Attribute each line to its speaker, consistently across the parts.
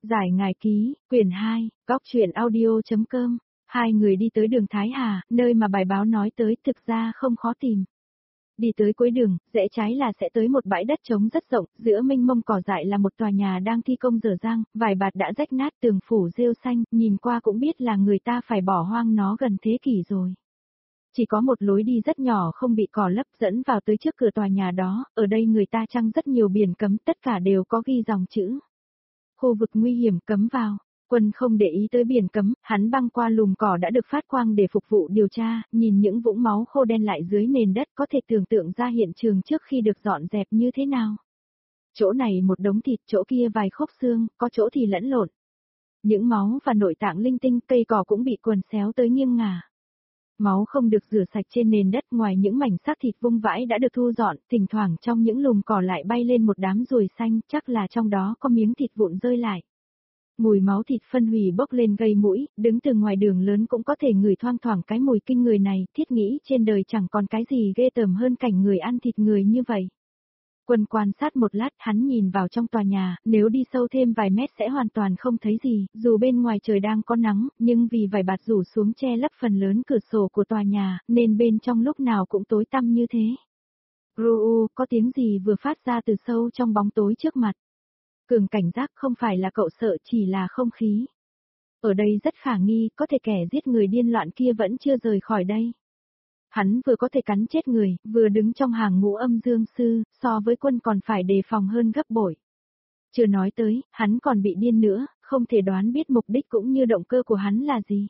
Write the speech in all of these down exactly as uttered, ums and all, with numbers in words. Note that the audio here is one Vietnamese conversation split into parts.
Speaker 1: Giải ngài ký, quyển hai, góc truyện audio.com. Hai người đi tới đường Thái Hà, nơi mà bài báo nói tới thực ra không khó tìm. Đi tới cuối đường, rẽ trái là sẽ tới một bãi đất trống rất rộng, giữa mênh mông cỏ dại là một tòa nhà đang thi công dở dang, vài bạt đã rách nát tường phủ rêu xanh, nhìn qua cũng biết là người ta phải bỏ hoang nó gần thế kỷ rồi. Chỉ có một lối đi rất nhỏ không bị cỏ lấp dẫn vào tới trước cửa tòa nhà đó, ở đây người ta trăng rất nhiều biển cấm, tất cả đều có ghi dòng chữ. Khu vực nguy hiểm cấm vào. Quân không để ý tới biển cấm, hắn băng qua lùm cỏ đã được phát quang để phục vụ điều tra, nhìn những vũng máu khô đen lại dưới nền đất có thể tưởng tượng ra hiện trường trước khi được dọn dẹp như thế nào. Chỗ này một đống thịt, chỗ kia vài khúc xương, có chỗ thì lẫn lộn. Những máu và nội tạng linh tinh, cây cỏ cũng bị quần xéo tới nghiêng ngả. Máu không được rửa sạch trên nền đất, ngoài những mảnh xác thịt vung vãi đã được thu dọn, thỉnh thoảng trong những lùm cỏ lại bay lên một đám ruồi xanh, chắc là trong đó có miếng thịt vụn rơi lại. Mùi máu thịt phân hủy bốc lên gây mũi, đứng từ ngoài đường lớn cũng có thể ngửi thoang thoảng cái mùi kinh người này, thiết nghĩ trên đời chẳng còn cái gì ghê tởm hơn cảnh người ăn thịt người như vậy. Quân quan sát một lát, hắn nhìn vào trong tòa nhà, nếu đi sâu thêm vài mét sẽ hoàn toàn không thấy gì, dù bên ngoài trời đang có nắng, nhưng vì vài bạt rủ xuống che lấp phần lớn cửa sổ của tòa nhà, nên bên trong lúc nào cũng tối tăm như thế. Ru, có tiếng gì vừa phát ra từ sâu trong bóng tối trước mặt. Cường cảnh giác, không phải là cậu sợ, chỉ là không khí. Ở đây rất khả nghi, có thể kẻ giết người điên loạn kia vẫn chưa rời khỏi đây. Hắn vừa có thể cắn chết người, vừa đứng trong hàng ngũ âm dương sư, so với Quân còn phải đề phòng hơn gấp bội. Chưa nói tới, hắn còn bị điên nữa, không thể đoán biết mục đích cũng như động cơ của hắn là gì.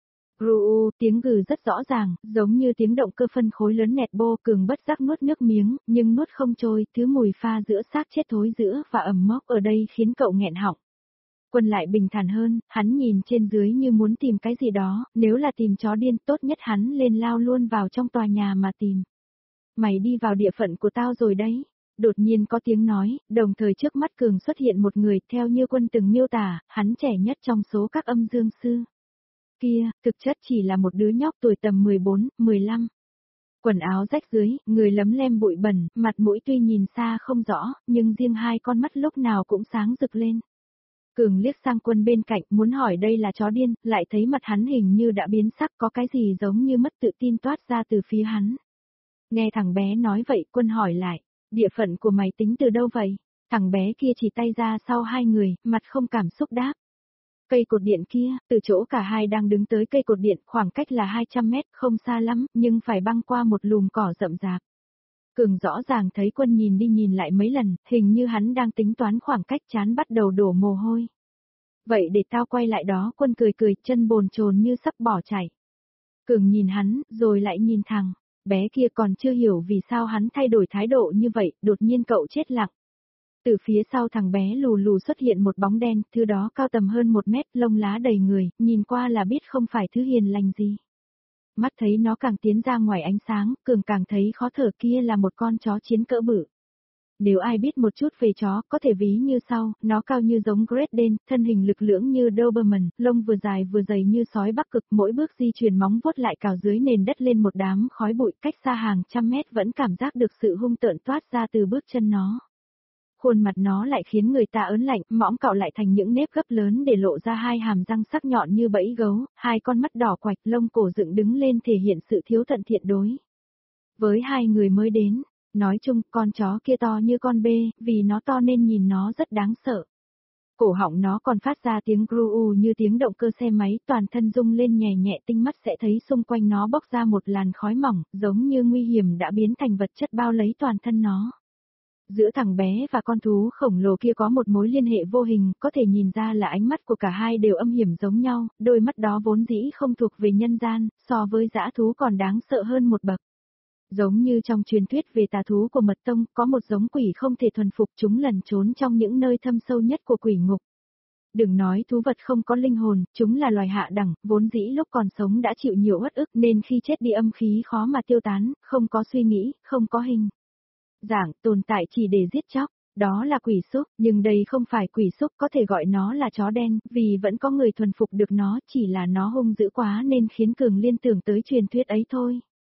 Speaker 1: Ru, tiếng gừ rất rõ ràng, giống như tiếng động cơ phân khối lớn nẹt bô. Cường bất giác nuốt nước miếng, nhưng nuốt không trôi, thứ mùi pha giữa xác chết thối giữa và ẩm mốc ở đây khiến cậu nghẹn họng. Quân lại bình thản hơn, hắn nhìn trên dưới như muốn tìm cái gì đó, nếu là tìm chó điên tốt nhất hắn lên lao luôn vào trong tòa nhà mà tìm. Mày đi vào địa phận của tao rồi đấy. Đột nhiên có tiếng nói, đồng thời trước mắt Cường xuất hiện một người, theo như Quân từng miêu tả, hắn trẻ nhất trong số các âm dương sư. Kia, thực chất chỉ là một đứa nhóc tuổi tầm mười bốn, mười lăm. Quần áo rách dưới, người lấm lem bụi bẩn, mặt mũi tuy nhìn xa không rõ, nhưng riêng hai con mắt lúc nào cũng sáng rực lên. Cường liếc sang Quân bên cạnh, muốn hỏi đây là chó điên, lại thấy mặt hắn hình như đã biến sắc, có cái gì giống như mất tự tin toát ra từ phía hắn. Nghe thằng bé nói vậy, Quân hỏi lại, địa phận của mày tính từ đâu vậy? Thằng bé kia chỉ tay ra sau hai người, mặt không cảm xúc đáp. Cây cột điện kia, từ chỗ cả hai đang đứng tới cây cột điện, khoảng cách là hai trăm mét, không xa lắm, nhưng phải băng qua một lùm cỏ rậm rạp. Cường rõ ràng thấy Quân nhìn đi nhìn lại mấy lần, hình như hắn đang tính toán khoảng cách, chán bắt đầu đổ mồ hôi. Vậy để tao quay lại đó. Quân cười cười, chân bồn chồn như sắp bỏ chạy. Cường nhìn hắn, rồi lại nhìn thằng bé kia, còn chưa hiểu vì sao hắn thay đổi thái độ như vậy, đột nhiên cậu chết lặng. Từ phía sau thằng bé lù lù xuất hiện một bóng đen, thứ đó cao tầm hơn một mét, lông lá đầy người, nhìn qua là biết không phải thứ hiền lành gì. Mắt thấy nó càng tiến ra ngoài ánh sáng, Cường càng thấy khó thở. Kia là một con chó chiến cỡ bự. Nếu ai biết một chút về chó, có thể ví như sau, nó cao như giống Great Dane, thân hình lực lưỡng như Doberman, lông vừa dài vừa dày như sói Bắc Cực, mỗi bước di chuyển móng vuốt lại cào dưới nền đất lên một đám khói bụi, cách xa hàng trăm mét vẫn cảm giác được sự hung tợn toát ra từ bước chân nó. Khuôn mặt nó lại khiến người ta ớn lạnh, mõm cạo lại thành những nếp gấp lớn để lộ ra hai hàm răng sắc nhọn như bẫy gấu, hai con mắt đỏ quạch, lông cổ dựng đứng lên thể hiện sự thiếu thận thiện đối với hai người mới đến. Nói chung, con chó kia to như con bê, vì nó to nên nhìn nó rất đáng sợ. Cổ họng nó còn phát ra tiếng gru như tiếng động cơ xe máy, toàn thân rung lên nhẹ nhẹ, tinh mắt sẽ thấy xung quanh nó bốc ra một làn khói mỏng, giống như nguy hiểm đã biến thành vật chất bao lấy toàn thân nó. Giữa thằng bé và con thú khổng lồ kia có một mối liên hệ vô hình, có thể nhìn ra là ánh mắt của cả hai đều âm hiểm giống nhau, đôi mắt đó vốn dĩ không thuộc về nhân gian, so với dã thú còn đáng sợ hơn một bậc. Giống như trong truyền thuyết về tà thú của Mật Tông, có một giống quỷ không thể thuần phục, chúng lẩn trốn trong những nơi thâm sâu nhất của quỷ ngục. Đừng nói thú vật không có linh hồn, chúng là loài hạ đẳng, vốn dĩ lúc còn sống đã chịu nhiều uất ức nên khi chết đi âm khí khó mà tiêu tán, không có suy nghĩ, không có hình dạng, tồn tại chỉ để giết chóc. Đó là quỷ súc, nhưng đây không phải quỷ súc, có thể gọi nó là chó đen, vì vẫn có người thuần phục được nó, chỉ là nó hung dữ quá nên khiến Cường liên tưởng tới truyền thuyết ấy thôi.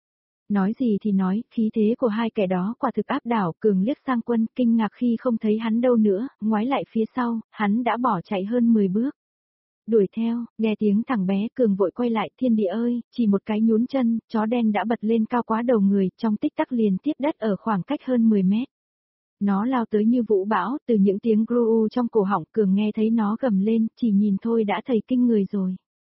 Speaker 1: Nói gì thì nói, khí thế của hai kẻ đó quả thực áp đảo, Cường liếc sang Quân, kinh ngạc khi không thấy hắn đâu nữa, ngoái lại phía sau, hắn đã bỏ chạy hơn mười bước. Đuổi theo, nghe tiếng thằng bé Cường vội quay lại, thiên địa ơi, chỉ một cái nhún chân, chó đen đã bật lên cao quá đầu người, trong tích tắc liền tiếp đất ở khoảng cách hơn mười mét. Nó lao tới như vũ bão, từ những tiếng gru trong cổ họng, Cường nghe thấy nó gầm lên, chỉ nhìn thôi đã thấy kinh người rồi.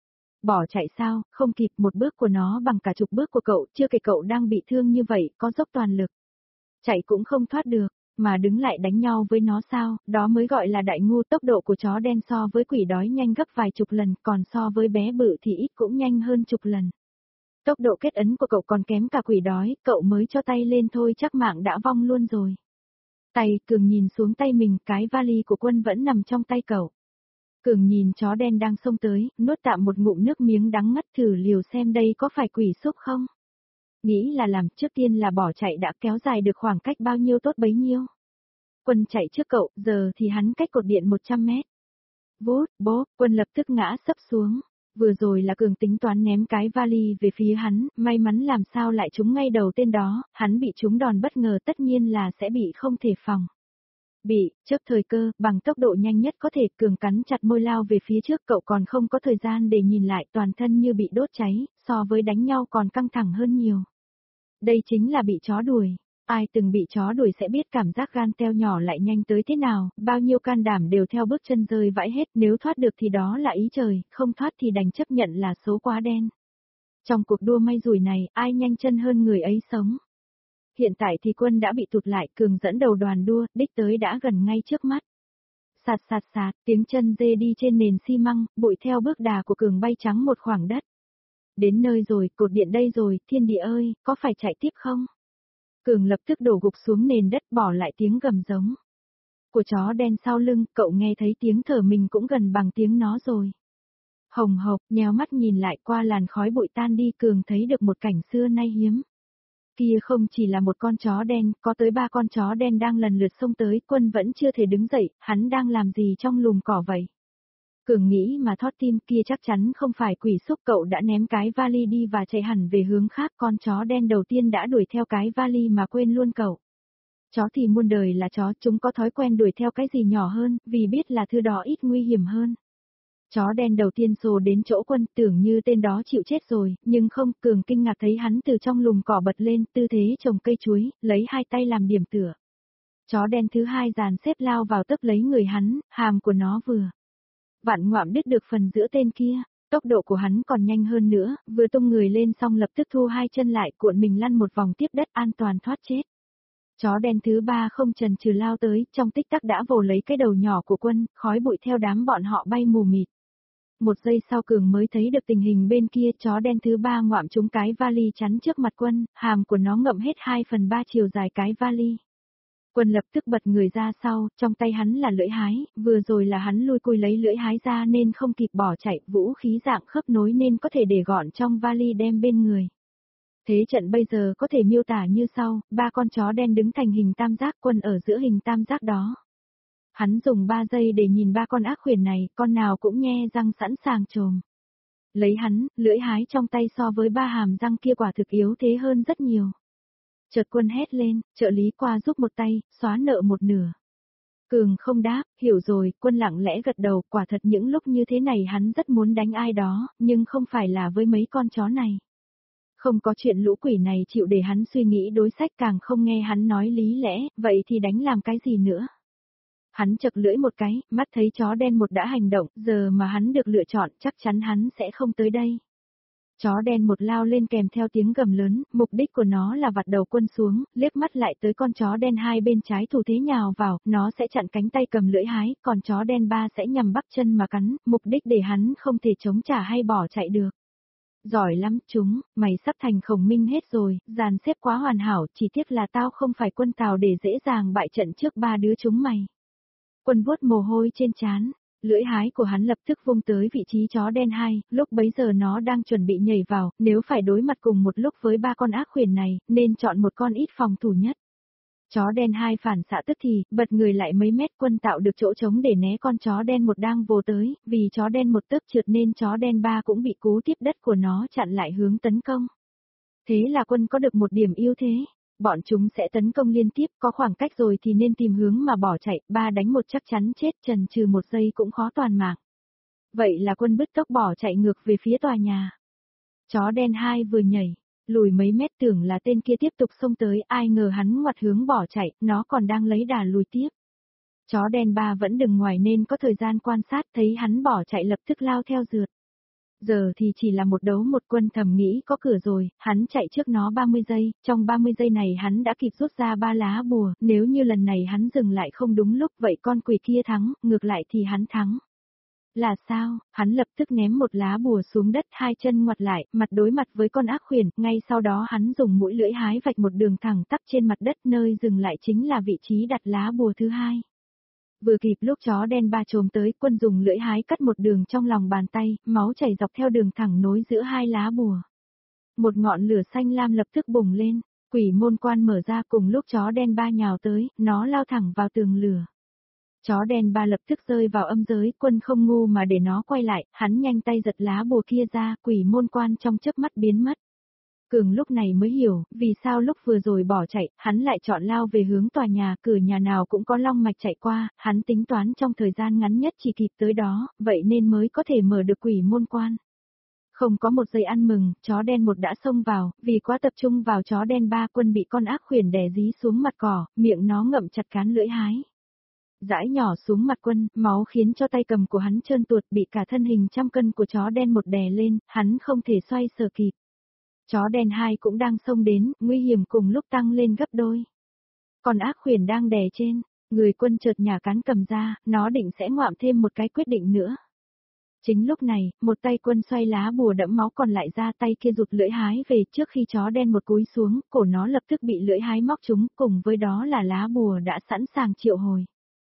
Speaker 1: Bỏ chạy sao, không kịp, một bước của nó bằng cả chục bước của cậu, chưa kể cậu đang bị thương như vậy, có dốc toàn lực. Chạy cũng không thoát được, mà đứng lại đánh nhau với nó sao, đó mới gọi là đại ngu. Tốc độ của chó đen so với quỷ đói nhanh gấp vài chục lần, còn so với bé bự thì ít cũng nhanh hơn chục lần. Tốc độ kết ấn của cậu còn kém cả quỷ đói, cậu mới cho tay lên thôi chắc mạng đã vong luôn rồi. Tay, Cường nhìn xuống tay mình, cái vali của Quân vẫn nằm trong tay cậu. Cường nhìn chó đen đang xông tới, nuốt tạm một ngụm nước miếng đắng ngắt, thử liều xem đây có phải quỷ xúc không. Nghĩ là làm, trước tiên là bỏ chạy đã, kéo dài được khoảng cách bao nhiêu tốt bấy nhiêu. Quân chạy trước cậu, giờ thì hắn cách cột điện một trăm mét. Vút, bố, Quân lập tức ngã sấp xuống. Vừa rồi là Cường tính toán ném cái vali về phía hắn, may mắn làm sao lại trúng ngay đầu tên đó, hắn bị trúng đòn bất ngờ tất nhiên là sẽ bị không thể phòng. Bị, chớp thời cơ, bằng tốc độ nhanh nhất có thể, Cường cắn chặt môi lao về phía trước, cậu còn không có thời gian để nhìn lại, toàn thân như bị đốt cháy, so với đánh nhau còn căng thẳng hơn nhiều. Đây chính là bị chó đuổi. Ai từng bị chó đuổi sẽ biết cảm giác gan teo nhỏ lại nhanh tới thế nào, bao nhiêu can đảm đều theo bước chân rơi vãi hết, nếu thoát được thì đó là ý trời, không thoát thì đành chấp nhận là số quá đen. Trong cuộc đua may rủi này, ai nhanh chân hơn người ấy sống. Hiện tại thì Quân đã bị tụt lại, Cường dẫn đầu đoàn đua, đích tới đã gần ngay trước mắt. Sạt sạt sạt, tiếng chân dê đi trên nền xi măng, bụi theo bước đà của Cường bay trắng một khoảng đất. Đến nơi rồi, cột điện đây rồi, thiên địa ơi, có phải chạy tiếp không? Cường lập tức đổ gục xuống nền đất, bỏ lại tiếng gầm giống của chó đen sau lưng, cậu nghe thấy tiếng thở mình cũng gần bằng tiếng nó rồi. Hồng hộc, nhéo mắt nhìn lại, qua làn khói bụi tan đi, Cường thấy được một cảnh xưa nay hiếm. Kia không chỉ là một con chó đen, có tới ba con chó đen đang lần lượt xông tới, Quân vẫn chưa thể đứng dậy, hắn đang làm gì trong lùm cỏ vậy? Cường nghĩ mà thót tim, kia chắc chắn không phải quỷ xúc, cậu đã ném cái vali đi và chạy hẳn về hướng khác, con chó đen đầu tiên đã đuổi theo cái vali mà quên luôn cậu. Chó thì muôn đời là chó, chúng có thói quen đuổi theo cái gì nhỏ hơn, vì biết là thứ đó ít nguy hiểm hơn. Chó đen đầu tiên xô đến chỗ Quân, tưởng như tên đó chịu chết rồi, nhưng không, Cường kinh ngạc thấy hắn từ trong lùm cỏ bật lên, tư thế trồng cây chuối, lấy hai tay làm điểm tựa. Chó đen thứ hai dàn xếp lao vào tấp lấy người hắn, hàm của nó vừa vặn ngoạm đứt được phần giữa tên kia, tốc độ của hắn còn nhanh hơn nữa, vừa tung người lên xong lập tức thu hai chân lại, cuộn mình lăn một vòng tiếp đất, an toàn thoát chết. Chó đen thứ ba không chần chừ lao tới, trong tích tắc đã vồ lấy cái đầu nhỏ của Quân, khói bụi theo đám bọn họ bay mù mịt. Một giây sau Cường mới thấy được tình hình bên kia, chó đen thứ ba ngoạm trúng cái vali chắn trước mặt Quân, hàm của nó ngậm hết hai phần ba chiều dài cái vali. Quân lập tức bật người ra sau, trong tay hắn là lưỡi hái, vừa rồi là hắn lui cui lấy lưỡi hái ra nên không kịp bỏ chạy, vũ khí dạng khớp nối nên có thể để gọn trong vali đem bên người. Thế trận bây giờ có thể miêu tả như sau, ba con chó đen đứng thành hình tam giác, Quân ở giữa hình tam giác đó. Hắn dùng ba giây để nhìn ba con ác khuyển này, con nào cũng nhe răng sẵn sàng trồm. Lấy hắn, lưỡi hái trong tay so với ba hàm răng kia quả thực yếu thế hơn rất nhiều. Chợt Quân hét lên, trợ lý qua giúp một tay, xóa nợ một nửa. Cường không đáp, hiểu rồi, Quân lặng lẽ gật đầu, quả thật những lúc như thế này hắn rất muốn đánh ai đó, nhưng không phải là với mấy con chó này. Không có chuyện lũ quỷ này chịu để hắn suy nghĩ đối sách, càng không nghe hắn nói lý lẽ, vậy thì đánh làm cái gì nữa. Hắn chật lưỡi một cái, mắt thấy chó đen một đã hành động, giờ mà hắn được lựa chọn chắc chắn hắn sẽ không tới đây. Chó đen một lao lên kèm theo tiếng gầm lớn, mục đích của nó là vặt đầu Quân xuống, liếc mắt lại tới con chó đen hai bên trái thủ thế nhào vào, nó sẽ chặn cánh tay cầm lưỡi hái, còn chó đen ba sẽ nhằm bắp chân mà cắn, mục đích để hắn không thể chống trả hay bỏ chạy được. Giỏi lắm chúng, mày sắp thành Khổng Minh hết rồi, dàn xếp quá hoàn hảo, chỉ tiếc là tao không phải Quân Tào để dễ dàng bại trận trước ba đứa chúng mày. Quân vuốt mồ hôi trên trán, lưỡi hái của hắn lập tức vung tới vị trí chó đen hai, lúc bấy giờ nó đang chuẩn bị nhảy vào, nếu phải đối mặt cùng một lúc với ba con ác khuyển này, nên chọn một con ít phòng thủ nhất. Chó đen hai phản xạ tức thì, bật người lại mấy mét, Quân tạo được chỗ trống để né con chó đen một đang vồ tới, vì chó đen một tấc trượt nên chó đen ba cũng bị cú tiếp đất của nó chặn lại hướng tấn công. Thế là Quân có được một điểm ưu thế. Bọn chúng sẽ tấn công liên tiếp, có khoảng cách rồi thì nên tìm hướng mà bỏ chạy, ba đánh một chắc chắn chết, chần chừ một giây cũng khó toàn mạng. Vậy là Quân bứt tốc bỏ chạy ngược về phía tòa nhà. Chó đen hai vừa nhảy, lùi mấy mét tưởng là tên kia tiếp tục xông tới, ai ngờ hắn ngoặt hướng bỏ chạy, nó còn đang lấy đà lùi tiếp. Chó đen ba vẫn đừng ngoài nên có thời gian quan sát, thấy hắn bỏ chạy lập tức lao theo rượt. Giờ thì chỉ là một đấu một, Quân thầm nghĩ có cửa rồi, hắn chạy trước nó ba mươi giây, trong ba mươi giây này hắn đã kịp rút ra ba lá bùa, nếu như lần này hắn dừng lại không đúng lúc vậy con quỷ kia thắng, ngược lại thì hắn thắng. Là sao? Hắn lập tức ném một lá bùa xuống đất, hai chân ngoặt lại, mặt đối mặt với con ác khuyển, ngay sau đó hắn dùng mũi lưỡi hái vạch một đường thẳng tắp trên mặt đất, nơi dừng lại chính là vị trí đặt lá bùa thứ hai. Vừa kịp lúc chó đen ba trồm tới, Quân dùng lưỡi hái cắt một đường trong lòng bàn tay, máu chảy dọc theo đường thẳng nối giữa hai lá bùa. Một ngọn lửa xanh lam lập tức bùng lên, quỷ môn quan mở ra, cùng lúc chó đen ba nhào tới, nó lao thẳng vào tường lửa. Chó đen ba lập tức rơi vào âm giới, Quân không ngu mà để nó quay lại, hắn nhanh tay giật lá bùa kia ra, quỷ môn quan trong chớp mắt biến mất. Cường lúc này mới hiểu, vì sao lúc vừa rồi bỏ chạy, hắn lại chọn lao về hướng tòa nhà, cửa nhà nào cũng có long mạch chạy qua, hắn tính toán trong thời gian ngắn nhất chỉ kịp tới đó, vậy nên mới có thể mở được quỷ môn quan. Không có một giây ăn mừng, chó đen một đã xông vào, vì quá tập trung vào chó đen ba, Quân bị con ác khuyển đè dí xuống mặt cỏ, miệng nó ngậm chặt cán lưỡi hái. Dãi nhỏ xuống mặt Quân, máu khiến cho tay cầm của hắn trơn tuột, bị cả thân hình trăm cân của chó đen một đè lên, hắn không thể xoay sở kịp. Chó đen hai cũng đang xông đến, nguy hiểm cùng lúc tăng lên gấp đôi. Còn ác khuyển đang đè trên, người Quân chợt nhả cán cầm ra, nó định sẽ ngoạm thêm một cái quyết định nữa. Chính lúc này, một tay Quân xoay lá bùa đẫm máu còn lại ra, tay kia rụt lưỡi hái về, trước khi chó đen một cúi xuống, cổ nó lập tức bị lưỡi hái móc trúng, cùng với đó là lá bùa đã sẵn sàng triệu hồi.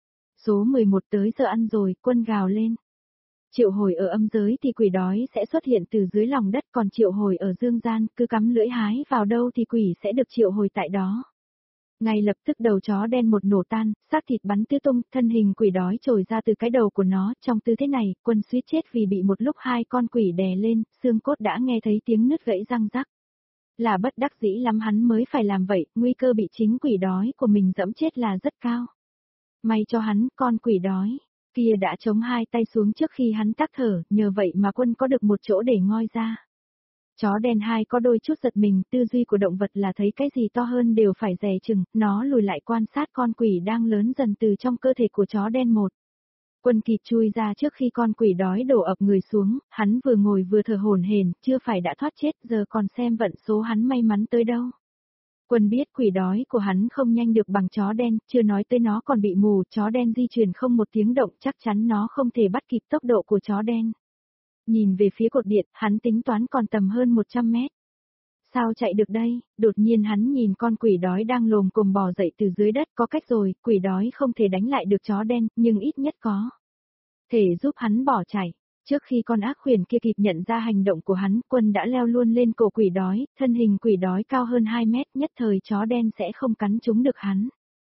Speaker 1: Số mười một tới giờ ăn rồi, Quân gào lên. Triệu hồi ở âm giới thì quỷ đói sẽ xuất hiện từ dưới lòng đất, còn triệu hồi ở dương gian, cứ cắm lưỡi hái vào đâu thì quỷ sẽ được triệu hồi tại đó. Ngay lập tức đầu chó đen một nổ tan, xác thịt bắn tứ tung, thân hình quỷ đói trồi ra từ cái đầu của nó, trong tư thế này, Quân suýt chết vì bị một lúc hai con quỷ đè lên, xương cốt đã nghe thấy tiếng nứt gãy răng rắc. Là bất đắc dĩ lắm hắn mới phải làm vậy, nguy cơ bị chính quỷ đói của mình dẫm chết là rất cao. May cho hắn, con quỷ đói kia đã chống hai tay xuống trước khi hắn tắc thở, nhờ vậy mà Quân có được một chỗ để ngoi ra. Chó đen hai có đôi chút giật mình, tư duy của động vật là thấy cái gì to hơn đều phải dè chừng, nó lùi lại quan sát con quỷ đang lớn dần từ trong cơ thể của chó đen một. Quân kịp chui ra trước khi con quỷ đói đổ ập người xuống, hắn vừa ngồi vừa thở hổn hển, chưa phải đã thoát chết, giờ còn xem vận số hắn may mắn tới đâu. Quân biết quỷ đói của hắn không nhanh được bằng chó đen, chưa nói tới nó còn bị mù, chó đen di chuyển không một tiếng động, chắc chắn nó không thể bắt kịp tốc độ của chó đen. Nhìn về phía cột điện, hắn tính toán còn tầm hơn một trăm mét. Sao chạy được đây? Đột nhiên hắn nhìn con quỷ đói đang lồm cồm bò dậy từ dưới đất, có cách rồi, quỷ đói không thể đánh lại được chó đen, nhưng ít nhất có thể giúp hắn bỏ chạy. Trước khi con ác khuyển kia kịp nhận ra hành động của hắn, Quân đã leo luôn lên cổ quỷ đói, thân hình quỷ đói cao hơn hai mét, nhất thời chó đen sẽ không cắn trúng được hắn.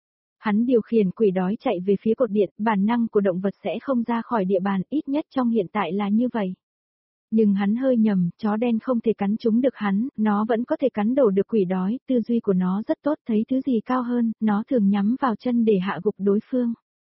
Speaker 1: Hắn điều khiển quỷ đói chạy về phía cột điện, bản năng của động vật sẽ không ra khỏi địa bàn, ít nhất trong hiện tại là như vậy. Nhưng hắn hơi nhầm, chó đen không thể cắn trúng được hắn, nó vẫn có thể cắn đổ được quỷ đói, tư duy của nó rất tốt, thấy thứ gì cao hơn, nó thường nhắm vào chân để hạ gục đối phương.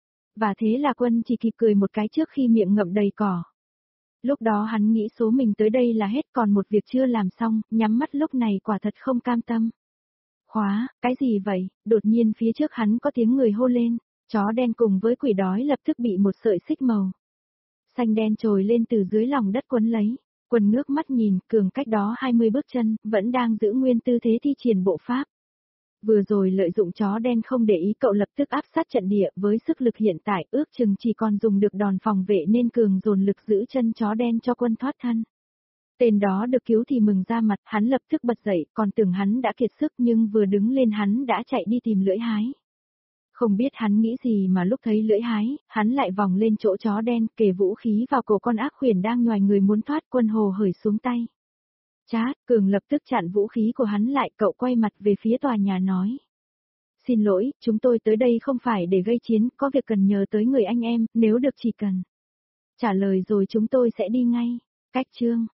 Speaker 1: Và thế là Quân chỉ kịp cười một cái trước khi miệng ngậm đầy cỏ. Lúc đó hắn nghĩ số mình tới đây là hết, còn một việc chưa làm xong, nhắm mắt lúc này quả thật không cam tâm. Khóa, cái gì vậy? Đột nhiên phía trước hắn có tiếng người hô lên, chó đen cùng với quỷ đói lập tức bị một sợi xích màu xanh đen trồi lên từ dưới lòng đất quấn lấy. Quân ngước mắt nhìn, Cường cách đó hai mươi bước chân, vẫn đang giữ nguyên tư thế thi triển bộ pháp. Vừa rồi lợi dụng chó đen không để ý, cậu lập tức áp sát trận địa, với sức lực hiện tại ước chừng chỉ còn dùng được đòn phòng vệ nên Cường dồn lực giữ chân chó đen cho Quân thoát thân. Tên đó được cứu thì mừng ra mặt, hắn lập tức bật dậy, còn tưởng hắn đã kiệt sức nhưng vừa đứng lên hắn đã chạy đi tìm lưỡi hái. Không biết hắn nghĩ gì mà lúc thấy lưỡi hái, hắn lại vòng lên chỗ chó đen, kề vũ khí vào cổ con ác khuyển đang nhoài người muốn thoát. Quân hồ hởi xuống tay. Chát, Cường lập tức chặn vũ khí của hắn lại, cậu quay mặt về phía tòa nhà nói. Xin lỗi, chúng tôi tới đây không phải để gây chiến, có việc cần nhờ tới người anh em, nếu được chỉ cần trả lời rồi chúng tôi sẽ đi ngay. Cách chương